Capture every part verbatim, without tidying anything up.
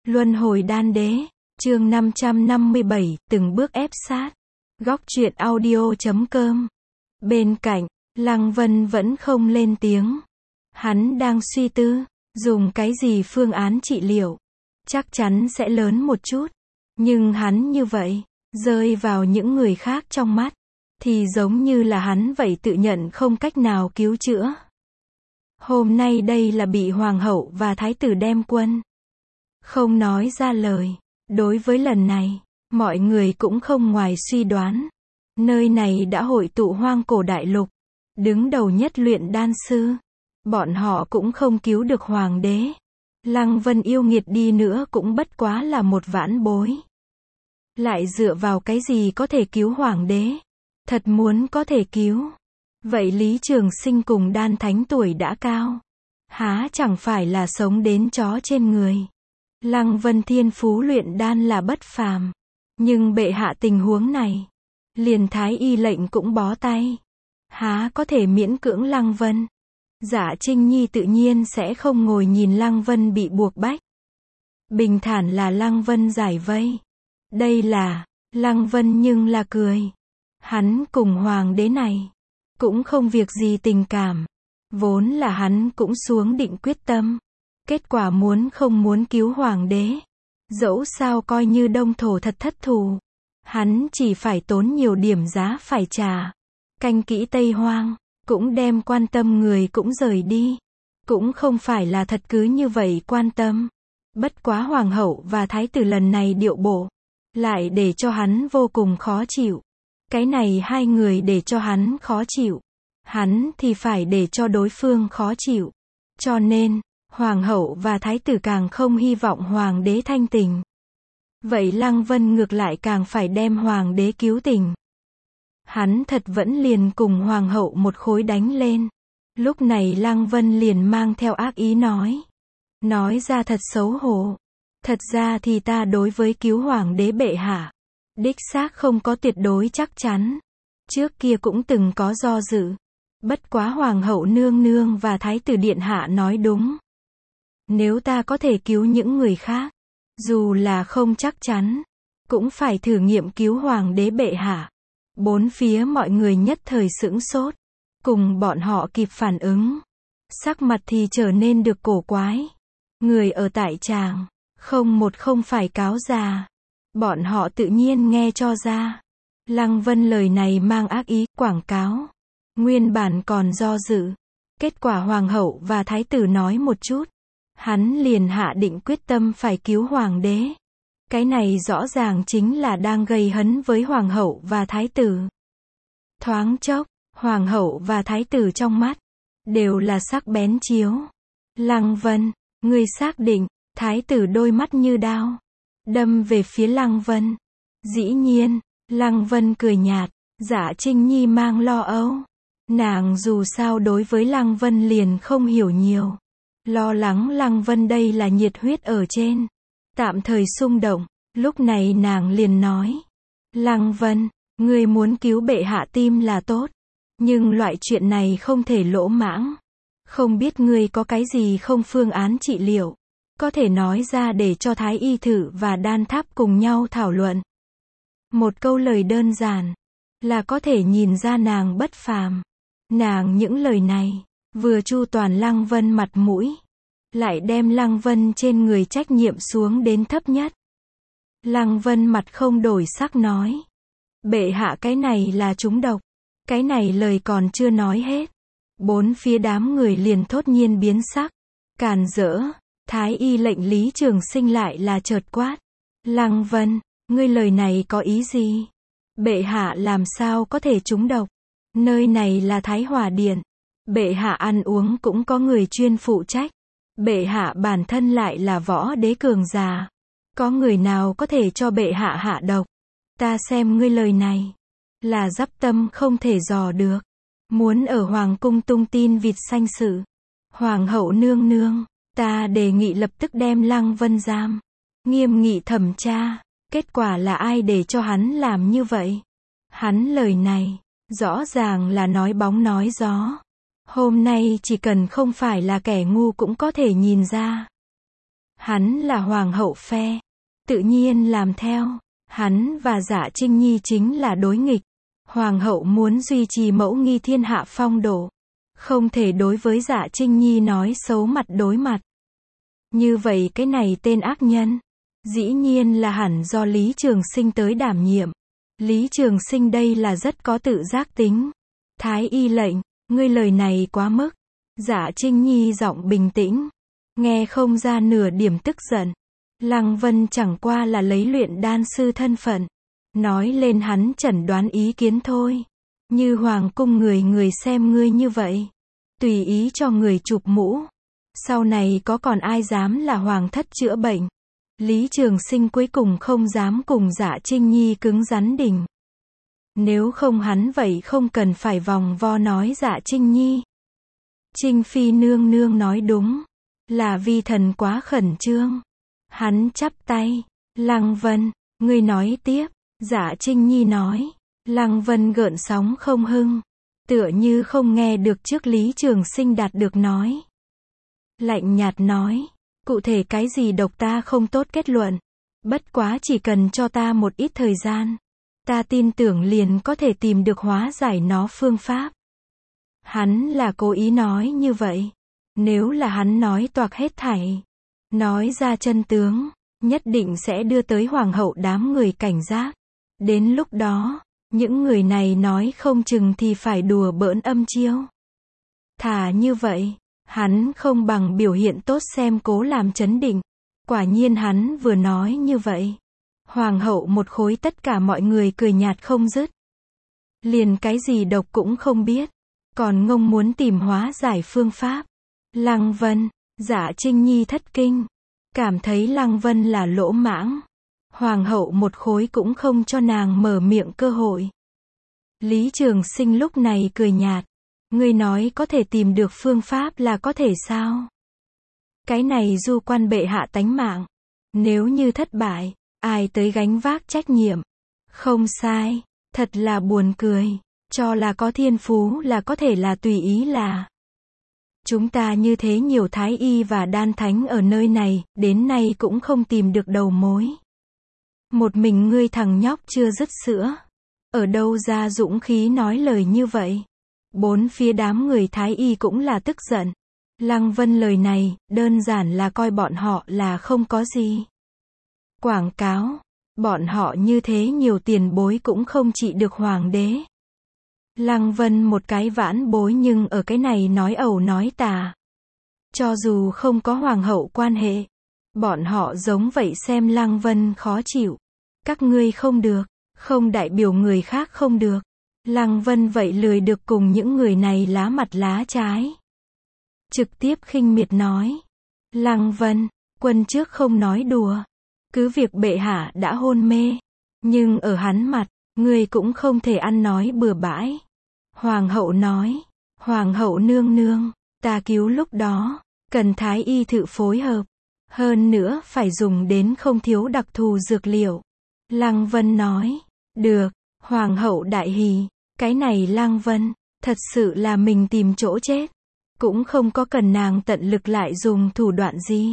Luân hồi đan đế, chương năm trăm năm mươi bảy, từng bước ép sát. Góc truyện audio chấm com. Bên cạnh, Lăng Vân vẫn không lên tiếng. Hắn đang suy tư, dùng cái gì phương án trị liệu. Chắc chắn sẽ lớn một chút. Nhưng hắn như vậy, rơi vào những người khác trong mắt, thì giống như là hắn vậy tự nhận không cách nào cứu chữa. Hôm nay đây là bị hoàng hậu và thái tử đem quân. Không nói ra lời. Đối với lần này, mọi người cũng không ngoài suy đoán. Nơi này đã hội tụ hoang cổ đại lục. Đứng đầu nhất luyện đan sư. Bọn họ cũng không cứu được hoàng đế. Lăng Vân yêu nghiệt đi nữa cũng bất quá là một vãn bối. Lại dựa vào cái gì có thể cứu hoàng đế? Thật muốn có thể cứu. Vậy Lý Trường Sinh cùng đan thánh tuổi đã cao. Há chẳng phải là sống đến chó trên người. Lăng Vân thiên phú luyện đan là bất phàm. Nhưng bệ hạ tình huống này, liền thái y lệnh cũng bó tay. Há có thể miễn cưỡng Lăng Vân. Dạ Trinh Nhi tự nhiên sẽ không ngồi nhìn Lăng Vân bị buộc bách. Bình thản là Lăng Vân giải vây. Đây là, Lăng Vân nhưng là cười. Hắn cùng hoàng đế này, cũng không việc gì tình cảm. Vốn là hắn cũng xuống định quyết tâm. Kết quả muốn không muốn cứu hoàng đế. Dẫu sao coi như đông thổ thật thất thù. Hắn chỉ phải tốn nhiều điểm giá phải trả. Canh kỹ Tây Hoang, cũng đem quan tâm người cũng rời đi. Cũng không phải là thật cứ như vậy quan tâm. Bất quá hoàng hậu và thái tử lần này điệu bộ, lại để cho hắn vô cùng khó chịu. Cái này hai người để cho hắn khó chịu. Hắn thì phải để cho đối phương khó chịu. Cho nên, hoàng hậu và thái tử càng không hy vọng hoàng đế thanh tình. Vậy Lăng Vân ngược lại càng phải đem hoàng đế cứu tình. Hắn thật vẫn liền cùng hoàng hậu một khối đánh lên. Lúc này Lăng Vân liền mang theo ác ý nói. Nói ra thật xấu hổ. Thật ra thì ta đối với cứu hoàng đế bệ hạ, đích xác không có tuyệt đối chắc chắn. Trước kia cũng từng có do dự. Bất quá hoàng hậu nương nương và thái tử điện hạ nói đúng. Nếu ta có thể cứu những người khác, dù là không chắc chắn, cũng phải thử nghiệm cứu hoàng đế bệ hạ. Bốn phía mọi người nhất thời sững sốt. Cùng bọn họ kịp phản ứng. Sắc mặt thì trở nên được cổ quái. Người ở tại tràng, không một không phải cáo già. Bọn họ tự nhiên nghe cho ra. Lăng Vân lời này mang ác ý, quảng cáo. Nguyên bản còn do dự. Kết quả hoàng hậu và thái tử nói một chút. Hắn liền hạ định quyết tâm phải cứu hoàng đế. Cái này rõ ràng chính là đang gây hấn với hoàng hậu và thái tử. Thoáng chốc, hoàng hậu và thái tử trong mắt, đều là sắc bén chiếu. Lăng Vân, ngươi xác định, thái tử đôi mắt như đao, đâm về phía Lăng Vân. Dĩ nhiên, Lăng Vân cười nhạt, Dạ Trinh Nhi mang lo âu. Nàng dù sao đối với Lăng Vân liền không hiểu nhiều. Lo lắng Lăng Vân đây là nhiệt huyết ở trên. Tạm thời xung động, lúc này nàng liền nói. Lăng Vân, ngươi muốn cứu bệ hạ tim là tốt. Nhưng loại chuyện này không thể lỗ mãng. Không biết ngươi có cái gì không phương án trị liệu. Có thể nói ra để cho thái y thử và đan tháp cùng nhau thảo luận. Một câu lời đơn giản, là có thể nhìn ra nàng bất phàm. Nàng những lời này, vừa chu toàn Lăng Vân mặt mũi. Lại đem Lăng Vân trên người trách nhiệm xuống đến thấp nhất. Lăng Vân mặt không đổi sắc nói. Bệ hạ cái này là trúng độc. Cái này lời còn chưa nói hết. Bốn phía đám người liền thốt nhiên biến sắc. Càn rỡ, thái y lệnh Lý Trường Sinh lại là chợt quát. Lăng Vân, ngươi lời này có ý gì? Bệ hạ làm sao có thể trúng độc? Nơi này là Thái Hòa Điện. Bệ hạ ăn uống cũng có người chuyên phụ trách. Bệ hạ bản thân lại là võ đế cường già. Có người nào có thể cho bệ hạ hạ độc? Ta xem ngươi lời này, là dắp tâm không thể dò được. Muốn ở hoàng cung tung tin vịt xanh sự. Hoàng hậu nương nương, ta đề nghị lập tức đem Lăng Vân giam. Nghiêm nghị thẩm tra. Kết quả là ai để cho hắn làm như vậy? Hắn lời này, rõ ràng là nói bóng nói gió. Hôm nay chỉ cần không phải là kẻ ngu cũng có thể nhìn ra. Hắn là hoàng hậu phe. Tự nhiên làm theo. Hắn và Dạ Trinh Nhi chính là đối nghịch. Hoàng hậu muốn duy trì mẫu nghi thiên hạ phong độ. Không thể đối với Dạ Trinh Nhi nói xấu mặt đối mặt. Như vậy cái này tên ác nhân. Dĩ nhiên là hẳn do Lý Trường Sinh tới đảm nhiệm. Lý Trường Sinh đây là rất có tự giác tính. Thái y lệnh, ngươi lời này quá mức. Dạ Trinh Nhi giọng bình tĩnh. Nghe không ra nửa điểm tức giận. Lăng Vân chẳng qua là lấy luyện đan sư thân phận. Nói lên hắn chẩn đoán ý kiến thôi. Như hoàng cung người người xem ngươi như vậy. Tùy ý cho người chụp mũ. Sau này có còn ai dám là hoàng thất chữa bệnh. Lý Trường Sinh cuối cùng không dám cùng Dạ Trinh Nhi cứng rắn đỉnh. Nếu không hắn vậy không cần phải vòng vo nói Dạ Trinh Nhi. Trinh Phi nương nương nói đúng. Là vi thần quá khẩn trương. Hắn chắp tay. Lăng Vân, ngươi nói tiếp. Dạ Trinh Nhi nói. Lăng Vân gợn sóng không hưng. Tựa như không nghe được trước Lý Trường Sinh đạt được nói. Lạnh nhạt nói. Cụ thể cái gì độc ta không tốt kết luận. Bất quá chỉ cần cho ta một ít thời gian. Ta tin tưởng liền có thể tìm được hóa giải nó phương pháp. Hắn là cố ý nói như vậy. Nếu là hắn nói toạc hết thảy. Nói ra chân tướng. Nhất định sẽ đưa tới hoàng hậu đám người cảnh giác. Đến lúc đó, những người này nói không chừng thì phải đùa bỡn âm chiêu. Thà như vậy, hắn không bằng biểu hiện tốt xem cố làm chấn định. Quả nhiên hắn vừa nói như vậy. Hoàng hậu một khối tất cả mọi người cười nhạt không dứt. Liền cái gì độc cũng không biết. Còn ngông muốn tìm hóa giải phương pháp. Lăng Vân, Dạ Trinh Nhi thất kinh. Cảm thấy Lăng Vân là lỗ mãng. Hoàng hậu một khối cũng không cho nàng mở miệng cơ hội. Lý Trường Sinh lúc này cười nhạt. Ngươi nói có thể tìm được phương pháp là có thể sao? Cái này du quan bệ hạ tánh mạng. Nếu như thất bại, ai tới gánh vác trách nhiệm? Không sai, thật là buồn cười. Cho là có thiên phú là có thể là tùy ý là. Chúng ta như thế nhiều thái y và đan thánh ở nơi này, đến nay cũng không tìm được đầu mối. Một mình ngươi thằng nhóc chưa dứt sữa. Ở đâu ra dũng khí nói lời như vậy? Bốn phía đám người thái y cũng là tức giận. Lăng Vân lời này, đơn giản là coi bọn họ là không có gì. Quảng cáo. Bọn họ như thế nhiều tiền bối cũng không trị được hoàng đế. Lăng Vân một cái vãn bối nhưng ở cái này nói ẩu nói tà. Cho dù không có hoàng hậu quan hệ. Bọn họ giống vậy xem Lăng Vân khó chịu. Các ngươi không được, không đại biểu người khác không được. Lăng Vân vậy lười được cùng những người này lá mặt lá trái. Trực tiếp khinh miệt nói. Lăng Vân, quân trước không nói đùa. Cứ việc bệ hạ đã hôn mê. Nhưng ở hắn mặt, ngươi cũng không thể ăn nói bừa bãi. Hoàng hậu nói. Hoàng hậu nương nương, ta cứu lúc đó. Cần thái y thự phối hợp. Hơn nữa phải dùng đến không thiếu đặc thù dược liệu. Lăng Vân nói. Được, hoàng hậu đại hỉ. Cái này Lăng Vân, thật sự là mình tìm chỗ chết. Cũng không có cần nàng tận lực lại dùng thủ đoạn gì.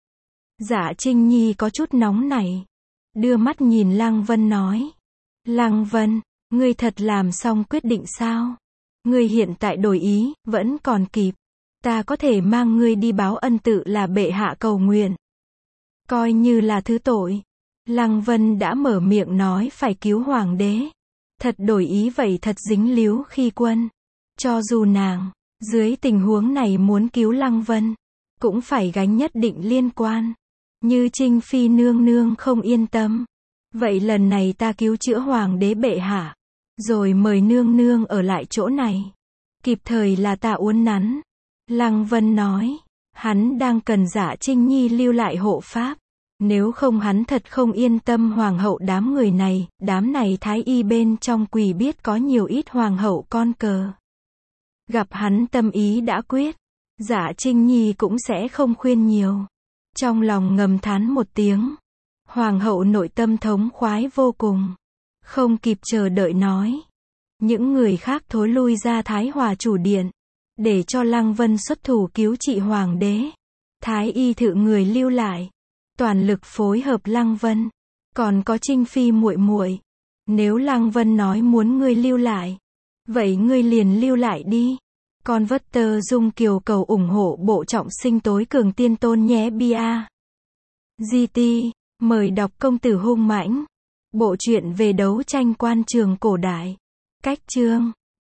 Dạ Trinh Nhi có chút nóng nảy. Đưa mắt nhìn Lăng Vân nói. Lăng Vân, ngươi thật làm xong quyết định sao? Ngươi hiện tại đổi ý, vẫn còn kịp. Ta có thể mang ngươi đi báo ân tự là bệ hạ cầu nguyện. Coi như là thứ tội. Lăng Vân đã mở miệng nói phải cứu hoàng đế. Thật đổi ý vậy thật dính líu khi quân. Cho dù nàng, dưới tình huống này muốn cứu Lăng Vân, cũng phải gánh nhất định liên quan. Như Trinh Phi nương nương không yên tâm. Vậy lần này ta cứu chữa hoàng đế bệ hạ. Rồi mời nương nương ở lại chỗ này. Kịp thời là ta uốn nắn. Lăng Vân nói. Hắn đang cần Dạ Trinh Nhi lưu lại hộ pháp. Nếu không hắn thật không yên tâm hoàng hậu đám người này. Đám này thái y bên trong quỷ biết có nhiều ít hoàng hậu con cờ. Gặp hắn tâm ý đã quyết. Dạ Trinh Nhi cũng sẽ không khuyên nhiều. Trong lòng ngầm thán một tiếng. Hoàng hậu nội tâm thống khoái vô cùng. Không kịp chờ đợi nói. Những người khác thối lui ra Thái Hòa chủ điện. Để cho Lăng Vân xuất thủ cứu trị hoàng đế. Thái y thự người lưu lại. toàn lực phối hợp Lăng Vân. Còn có Trinh Phi muội muội. Nếu Lăng Vân nói muốn ngươi lưu lại, vậy ngươi liền lưu lại đi. Con vất tơ Dung Kiều cầu ủng hộ bộ trọng sinh tối cường tiên tôn nhé bia. giê tê, mời đọc Công tử hung mãnh. Bộ truyện về đấu tranh quan trường cổ đại. Cách chương